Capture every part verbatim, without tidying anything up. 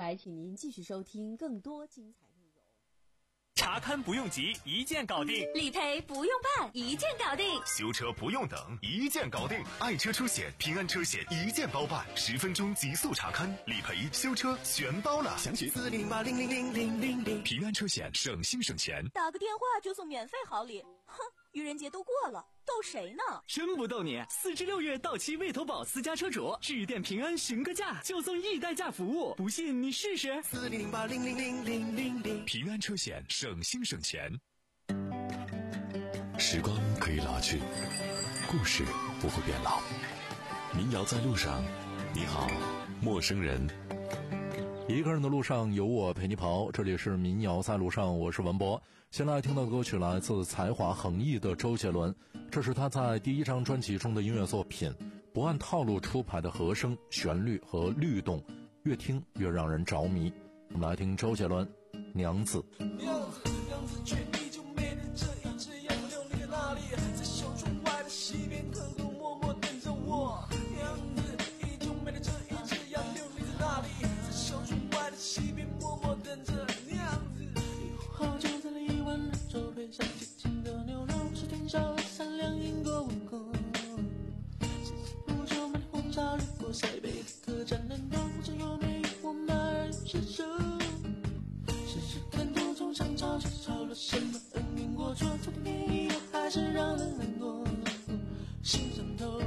台，请您继续收听更多精彩内容。 查勘不用急，一键搞定； 理赔不用办，一键搞定； 修车不用等，一键搞定。爱车出险，平安车险一键包办，十分钟极速查勘、理赔、修车全包了。详询四零八零零零零零零。平安车险，省心省钱。 打个电话就送免费好礼，哼！愚人节都过了，逗谁呢？ 真不逗你！四至六月到期未投保私家车主，致电平安询个价，就送一代驾服务，不信你试试。 四零零八零零零零零零。平安车险，省心省钱。 时光可以老去，故事不会变老。民谣在路上，你好，陌生人。 一个人的路上有我陪你跑，这里是民谣在路上，我是文博。现在听到的歌曲来自才华横溢的周杰伦，这是他在第一张专辑中的音乐作品，不按套路出牌的和声、旋律和律动，越听越让人着迷。我们来听周杰伦《娘子》。 娘子，娘子，却依旧美丽这一只羊流离在哪里？在小窗外的溪边，可可默默等着我。娘子，依旧美丽这一只羊流离在哪里？在小窗外的溪边，默默等着娘子。好久在荔湾的周边，像洁净的牛肉，是天上的善良因果无功。世事不久，满红茶掠过塞北的客栈冷冻，只有没我们二人牵手。时时看多愁像潮起潮落，什么恩怨过错，昨天以后还是让人难过，心上头。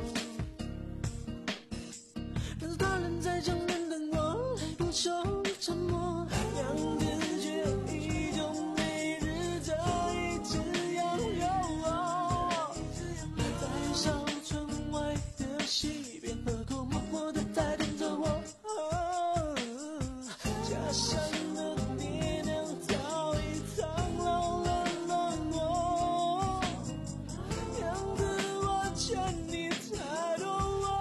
但是他人在江南等我，来不休沉默。娘子却依旧每日这一只羊肉，在小村外的溪边，河口默默地在等着我。家乡的爹娘早已苍老了冷漠，娘子我劝你才懂我。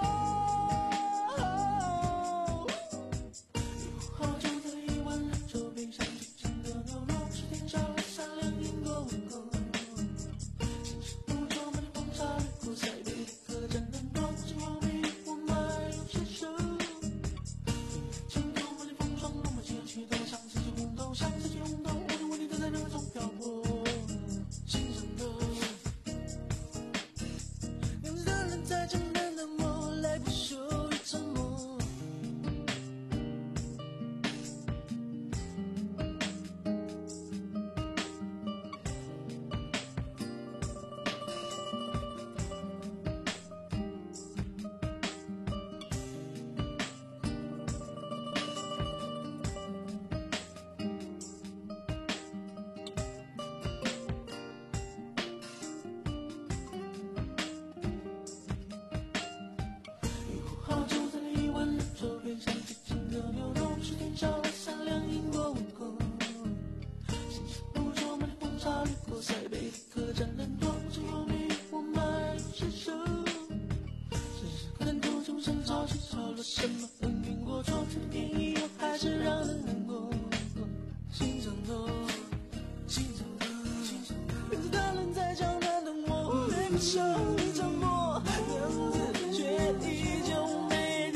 好久在荔湾的周边，像洁净的牛肉，是天上的善良因果无功。心事不久，满红茶掠过塞北的客栈冷冻，只有没我们二人牵手。青头满脸风霜，浓墨几曲头上，四季红豆像四季红豆，我的问题都在热中漂泊，心上头。娘子的人在江南等我，来不休于沉默。好久在荔湾的周边，像洁净的牛肉，是天上的善良因果无功。心事不久，满脸红茶掠过塞北的客栈冷冻，只有没我们二人牵手。时时看多愁像潮起潮落，什么恩怨过错，昨天以后还是让人难过，心上头，心上头。娘子的人在江南等我，来不休于沉默。娘子却依旧美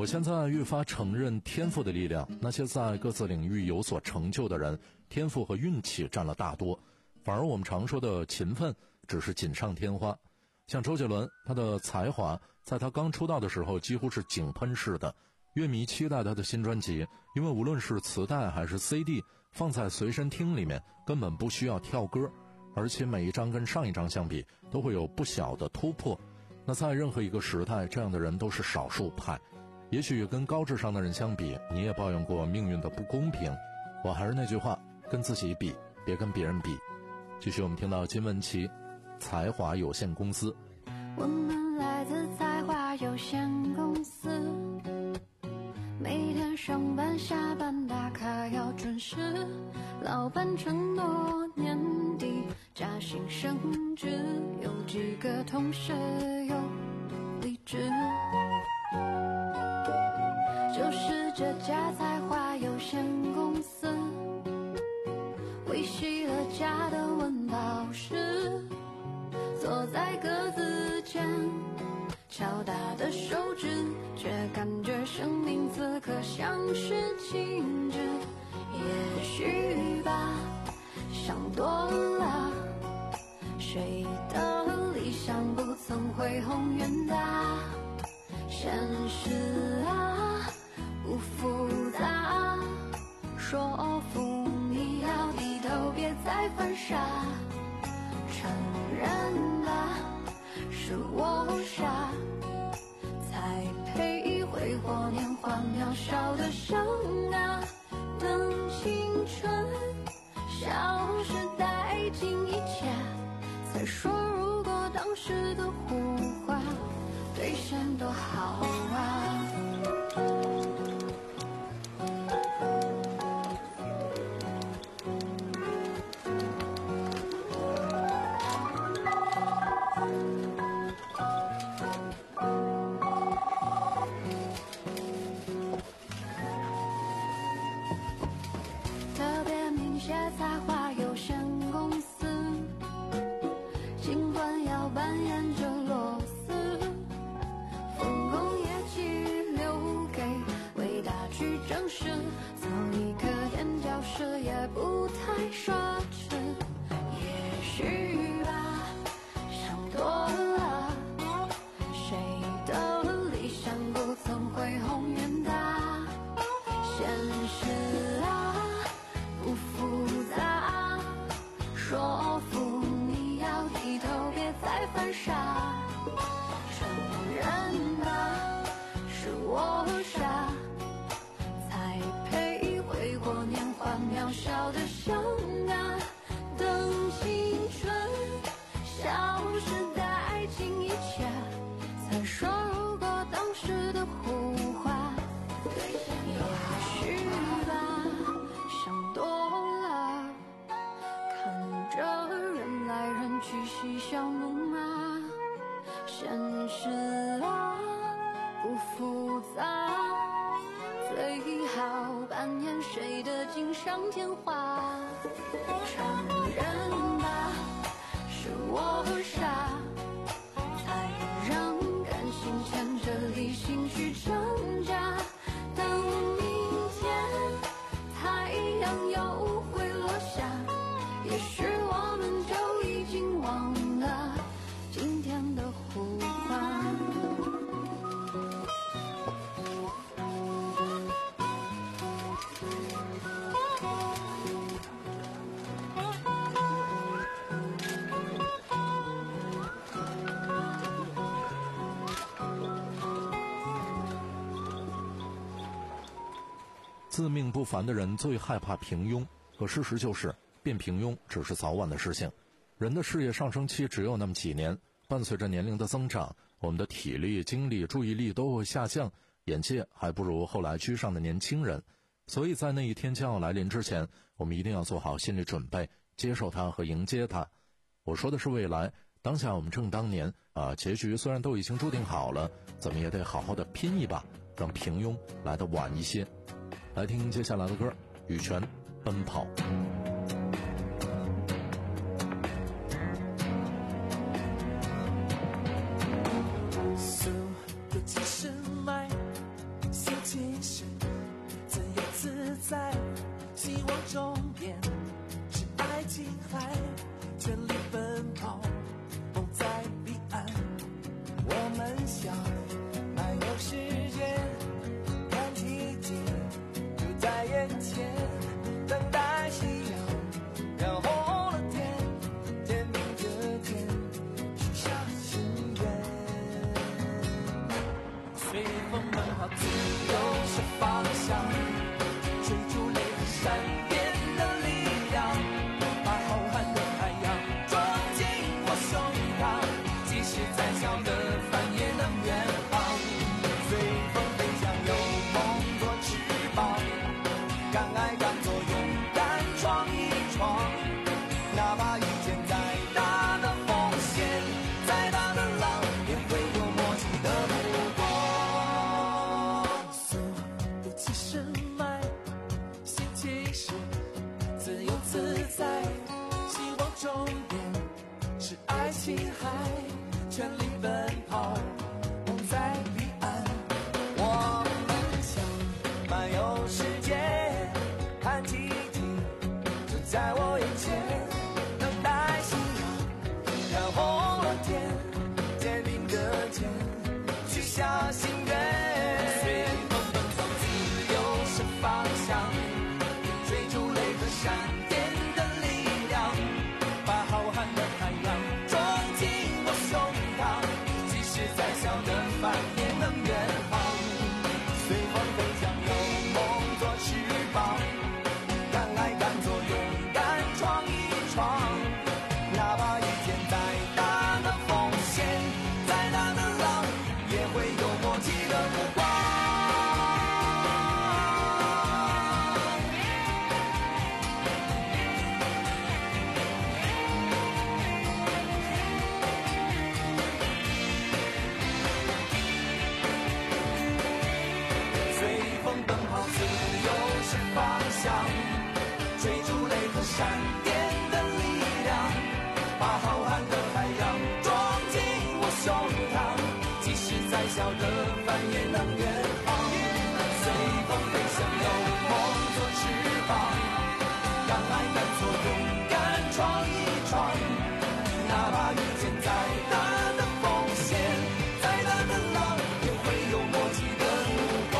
我现在愈发承认天赋的力量，那些在各自领域有所成就的人，天赋和运气占了大多，反而我们常说的勤奋只是锦上添花。像周杰伦，他的才华在他刚出道的时候几乎是井喷式的，乐迷期待他的新专辑，因为无论是磁带还是 C D 放在随身听里面根本不需要跳歌，而且每一张跟上一张相比都会有不小的突破。那在任何一个时代，这样的人都是少数派。也许跟高智商的人相比，你也抱怨过命运的不公平。我还是那句话，跟自己比，别跟别人比。继续我们听到金玟岐，才华有限公司。 我们来自才华有限公司，每天上班下班打卡要准时，老板承诺年底加薪升职，有几个同事有离职，就是这家才华有限公司维系了家的温饱时，坐在格子间敲打的手指，却感觉生命此刻像是静止。也许吧，想多了，谁的理想不曾恢宏远大？现实啊，不复杂，说服你要低头，别再犯傻。承认吧，是我傻，才配挥霍年华渺小的生啊。等青春消失殆尽一切，再说如果当时的呼唤兑现多好啊。才华有限公司，尽管要扮演着螺丝，分工业绩留给伟大去证实，做一个垫脚石也不太奢侈。也许吧，想多了，谁的理想不曾恢宏远大？现实啊，不复杂，说服你要低头，别再犯傻。承认吧，是我傻，才配挥霍年华渺小的生啊。等青春消失殆尽一切，才说如果当时的呼唤也许吧，想多了，看着人来人去嬉笑怒骂，现实啊不复杂，最好扮演谁的锦上添花。承认吧，是我傻，才让感性牵着理性去挣扎。等明天太阳又会落下，也许我们就已经忘了今天的呼唤。 自命不凡的人最害怕平庸，可事实就是变平庸只是早晚的事情。人的事业上升期只有那么几年，伴随着年龄的增长，我们的体力、精力、注意力都会下降，眼界还不如后来居上的年轻人。所以在那一天将要来临之前，我们一定要做好心理准备，接受它和迎接它。我说的是未来，当下我们正当年啊，结局虽然都已经注定好了，怎么也得好好的拼一把，让平庸来得晚一些。来听接下来的歌，羽泉《奔跑》。 速度七十迈， 在青海全力奔跑，梦在彼岸。我们想漫游世界，看奇迹就在我眼前，等待夕阳染红了天，肩并着肩许下心愿。随风奔跑，自由是方向，追逐雷和闪电的力量，把浩瀚的海洋装进我胸膛，即使再小的帆也能远航。随风飞翔，有梦做翅膀，敢爱敢做，勇敢闯一闯，哪怕遇见再大的风险，再大的浪，也会有默契的目光。随风奔跑，自由是方向，追逐雷和闪电的力量，把浩瀚的海洋装进我胸膛，即使再小的帆也能远航。随风飞翔，有梦做翅膀，敢爱敢做，勇敢闯一闯，哪怕遇见再大的风险，再大的浪，也会有默契的目光。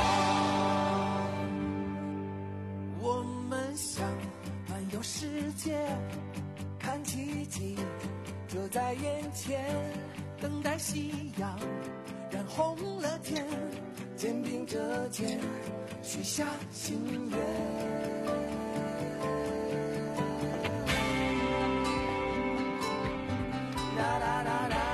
我们想漫游世界，看奇迹就在眼前，等待夕阳染红了天，肩并着肩许下心愿。啦啦啦啦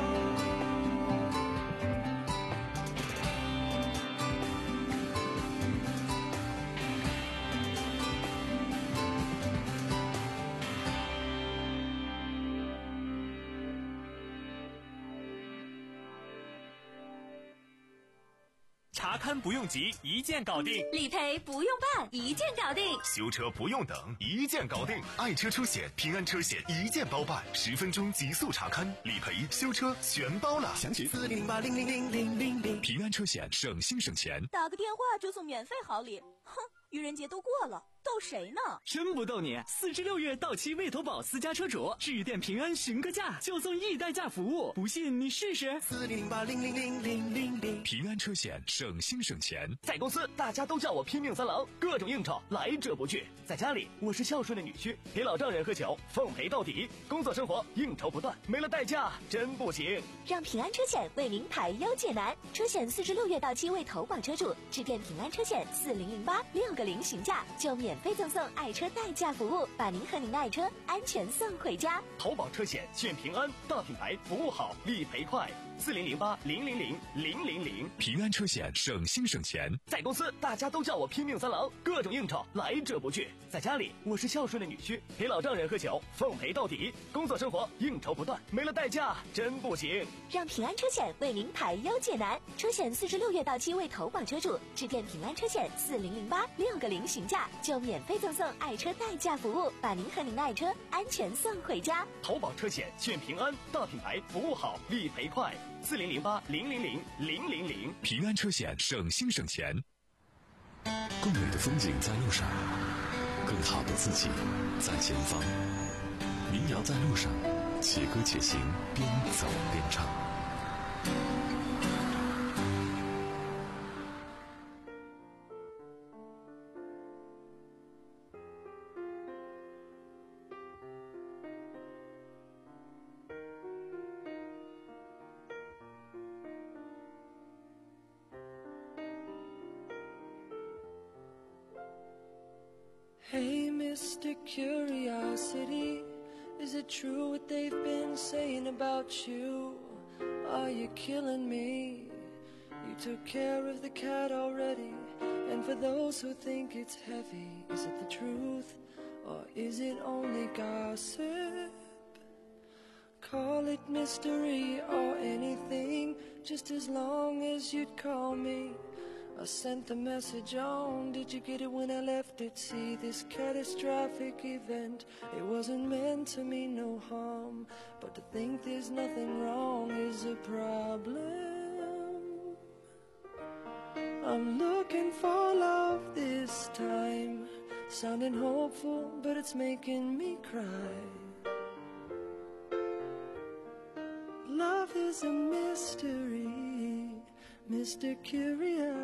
查看不用急，一键搞定； 理赔不用办，一键搞定； 修车不用等，一键搞定。爱车出险，平安车险一键包办，十分钟极速查勘，理赔、修车全包了。详询四零零八零零零零零零。平安车险，省心省钱。 打个电话就送免费好礼，哼！愚人节都过了，逗谁呢？ 真不逗你！四至六月到期未投保私家车主，致电平安询个价，就送一代驾服务，不信你试试。 四零零八零零零零零零。 平安车险，省心省钱。 在公司大家都叫我拼命三郎，各种应酬来者不拒。在家里我是孝顺的女婿，给老丈人喝酒，奉陪到底。工作生活应酬不断，没了代驾真不行。 让平安车险为您排忧解难，车险四至六月到期未投保车主，致电平安车险四零零八六个零询价，就免费赠送爱车代驾服务，把您和您的爱车安全送回家。 投保车险选平安，大品牌，服务好，理赔快。四零零八零零零零零零。 平安车险，省心省钱。 在公司大家都叫我拼命三郎，各种应酬来者不拒。在家里我是孝顺的女婿，陪老丈人喝酒，奉陪到底。工作生活应酬不断，没了代驾真不行。 让平安车险为您排忧解难，车险四至六月到期未投保车主，致电平安车险四零零八六个零询价，就免费赠送爱车代驾服务，把您和您的爱车安全送回家。 投保车险选平安，大品牌，服务好，理赔快。四零零八零零零零零零。 平安车险，省心省钱。更美的风景在路上，更好的自己在前方。民谣在路上，且歌且行，边走边唱。 Hey, Mister Curiosity, is it true what they've been saying about you? Are you killing me? You took care of the cat already, and for those who think it's heavy, is it the truth, or is it only gossip? Call it mystery or anything, just as long as you'd call me I sent the message on, did you get it when I left it? See, this catastrophic event, it wasn't meant to mean no harm, but to think there's nothing wrong is a problem. I'm looking for love this time, sounding hopeful, but it's making me cry. Love is a mystery, Mister Curious.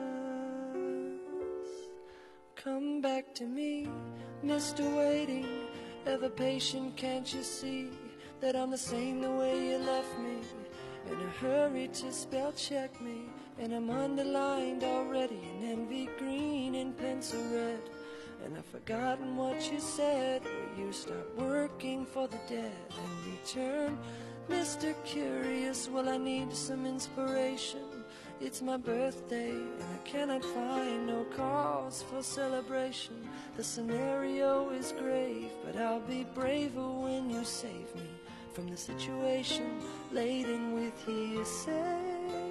Come back to me, Mister Waiting, ever patient, can't you see that I'm the same the way you left me? In a hurry to spell check me, and I'm underlined already in envy green and pencil red. And I've forgotten what you said, where you stop working for the dead and return. Mister Curious, well, I need some inspiration. It's my birthday and I cannot find no cause for celebration. The scenario is grave, but I'll be braver when you save me from the situation laden with hearsay.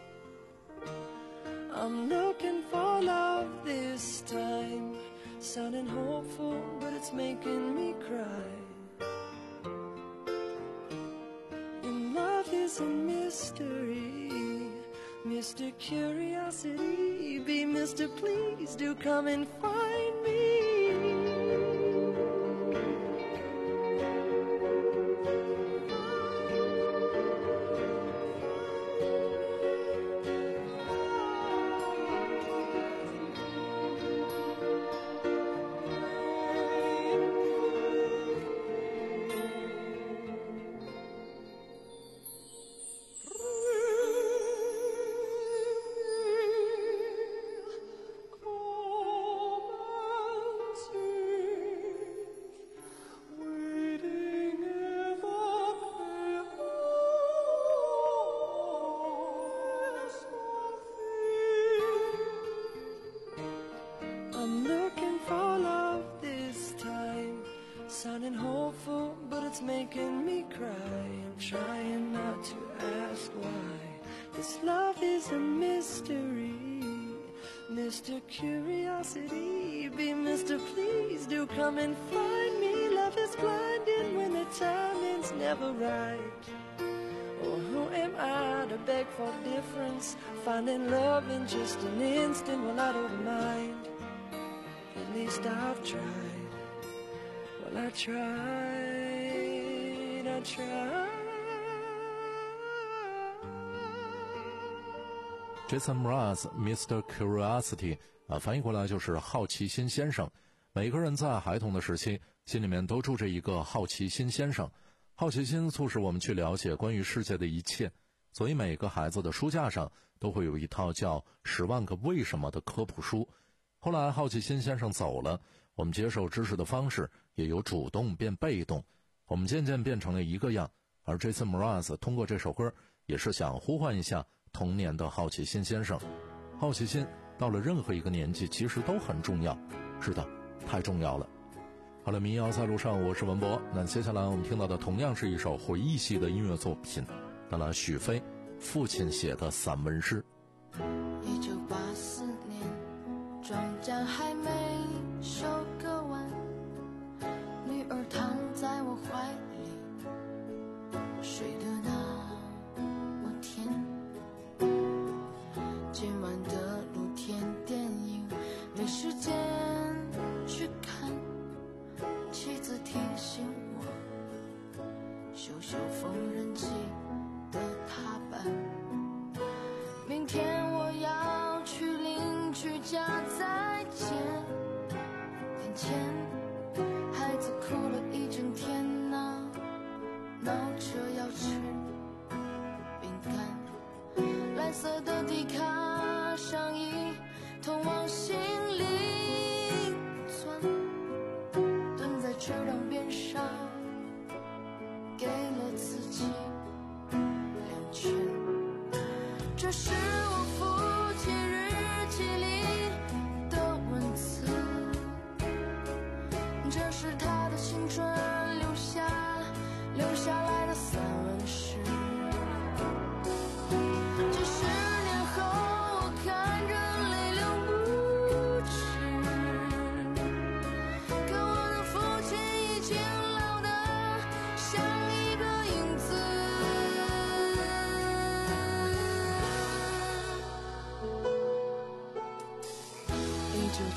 I'm looking for love this time, sounding hopeful, but it's making me cry. And love is a mystery, Mister Curiosity, be Mister Please do come and find me. Sounding hopeful, but it's making me cry. I'm trying not to ask why. This love is a mystery, Mister Curiosity, be Mister Please do come and find me. Love is blinding when the timing's never right. Oh, who am I to beg for difference? Finding love in just an instant, well, I don't mind. At least I've tried. Well, I tried, I tried. Jason Mraz Mister Curiosity 啊，翻译过来就是好奇心先生。每个人在孩童的时期，心里面都住着一个好奇心先生。好奇心促使我们去了解关于世界的一切，所以每个孩子的书架上都会有一套叫《十万个为什么》的科普书。后来好奇心先生走了，我们接受知识的方式也由主动变被动，我们渐渐变成了一个样。而 Jason Mraz 通过这首歌也是想呼唤一下童年的好奇心先生。好奇心到了任何一个年纪其实都很重要，是的，太重要了。好了，民谣在路上，我是文博。那接下来我们听到的同样是一首回忆系的音乐作品，带来许飞父亲写的散文诗。 一九八四年，庄稼还没收割完，女儿躺在我怀里，睡得那么甜。今晚的露天电影没时间去看，妻子提醒我修修缝纫机的踏板，明天我要去邻居家再见。眼前孩子哭了一整天呐，闹着要吃饼干，蓝色的迪卡上衣通往心里钻，蹲在车辆边上给了自己两拳。这是我父亲日记里的文字，这是他的青春留下留下来的散文诗。几十年后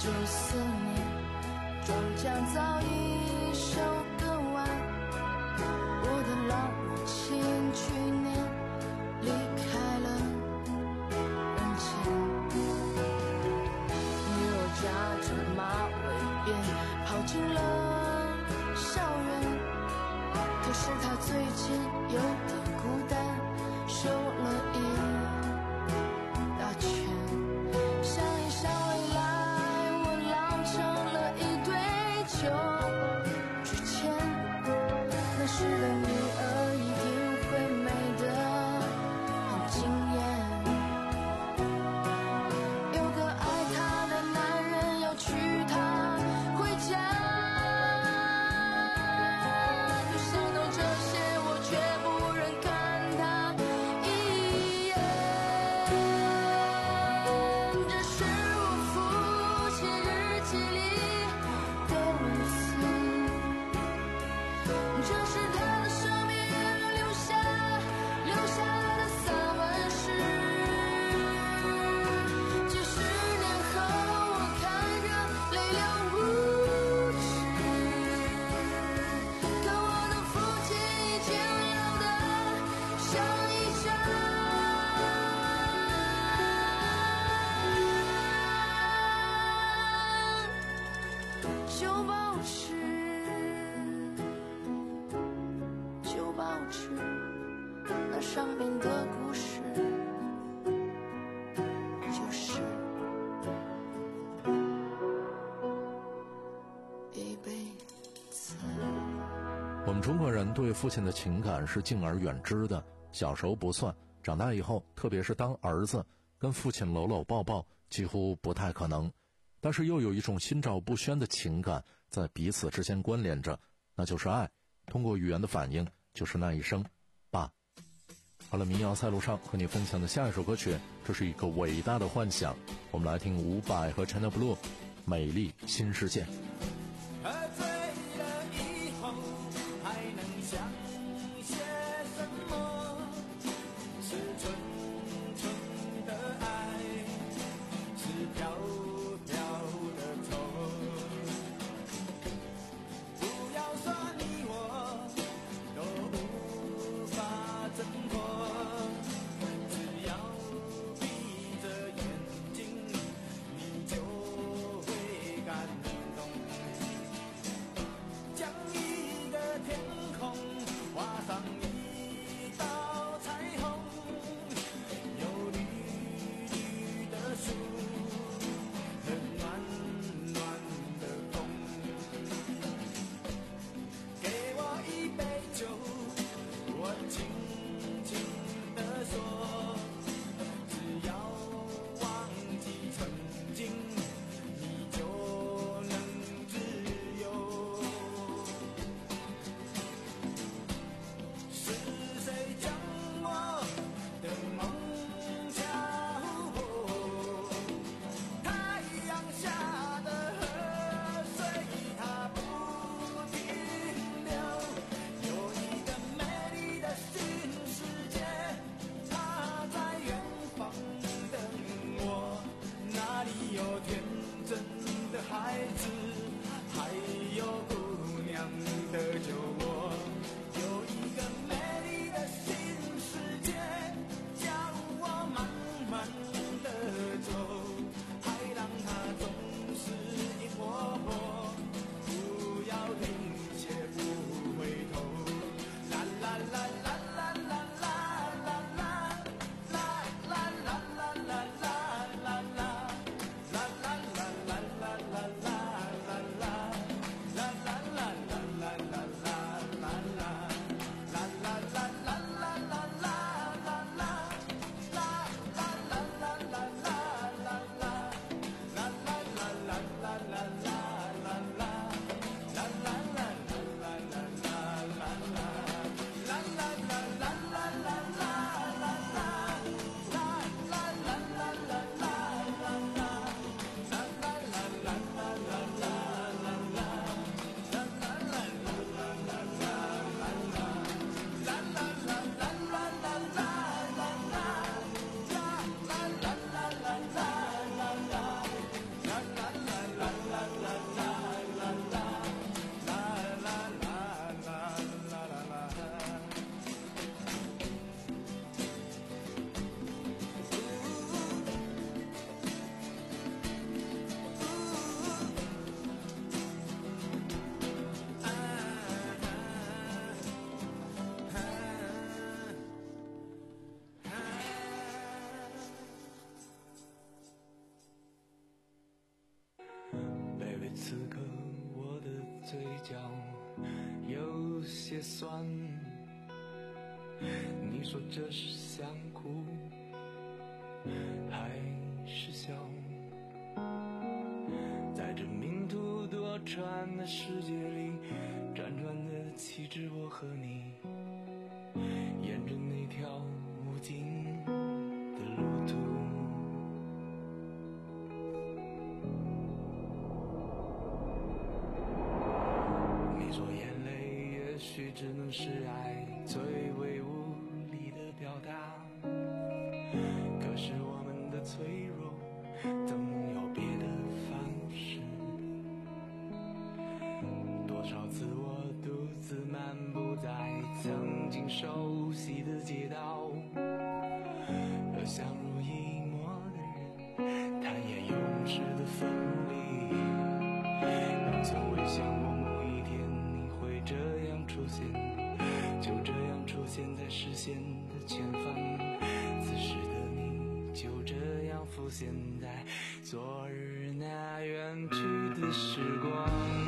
这四年，庄稼早已收割完。我的老母亲去年离开了人间，女儿扎着马尾辫跑进了校园，可是她最近有点孤单，瘦了一大圈。想一想未来，我老成了一堆旧纸钱，那时的女儿一定会美得很惊艳。有个爱她的男人要娶她回家，可想到这些，我却不忍看她一眼。这是我父亲日记里的文字，这是他的生命留下留下的散文诗。几十年后，我看着泪流不止，可我的父亲已经老得像一张旧报纸，旧报纸，那上面的故事就是一辈子。 我们中国人对父亲的情感是敬而远之的，小时候不算，长大以后，特别是当儿子，跟父亲搂搂抱抱几乎不太可能。但是又有一种心照不宣的情感在彼此之间关联着，那就是爱。通过语言的反应，就是那一声爸。好了，民谣赛路上和你分享的下一首歌曲，这是一个伟大的幻想。我们来听伍佰和 China Blue 美丽新世界。 喝醉了以后还能想些什么？是纯纯的爱，是飘飘的愁。不要说你我都无法挣脱，只要闭着眼睛，你就会感动。 酸。你说这是想哭还是笑？在这命途多舛的世界里，辗转的岂止我和你，沿着那条无尽的路途。你说眼泪也许只能是爱最为无力的表达，可是我们的脆弱总有别的方式。多少次我独自漫步在曾经熟悉的街道，和相濡以沫的人坦言永世的分离。你从未想过某一天你会这样出现，就这样出现在视线的前方。此时的你就这样浮现在昨日那远去的时光。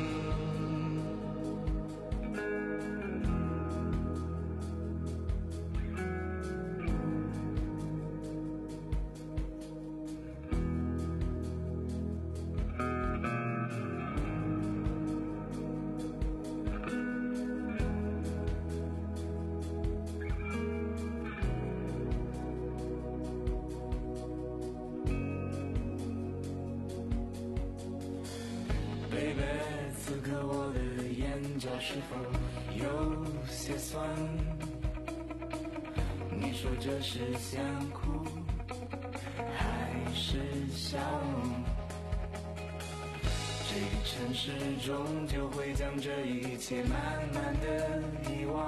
此刻我的眼角是否有些酸？你说这是想哭还是笑？这个城市终究会将这一切慢慢的遗忘，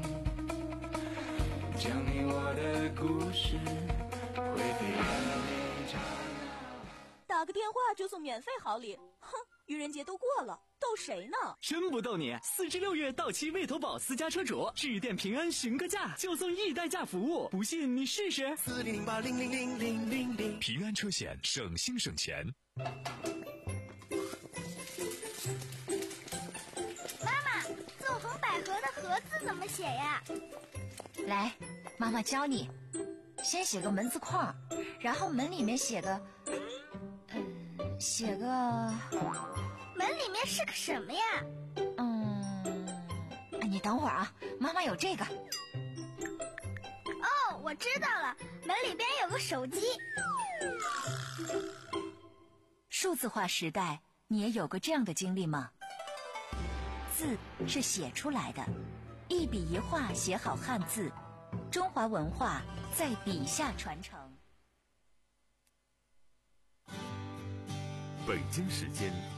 将你我的故事会给人一场。 打个电话就送免费好礼，哼！愚人节都过了，逗谁呢？ 真不逗你！四至六月到期未投保私家车主，致电平安询个价，就送易代驾服务，不信你试试。 四零零八零零零零零零，平安车险，省心省钱。 妈妈，纵横捭阖的阖字怎么写呀？ 来，妈妈教你。先写个门字框，然后门里面写个，嗯，写个。 门里面是个什么呀？ 嗯，你等会儿啊，妈妈有这个。 哦，我知道了，门里边有个手机。 数字化时代，你也有过这样的经历吗？字是写出来的，一笔一画写好汉字，中华文化在笔下传承。 北京时间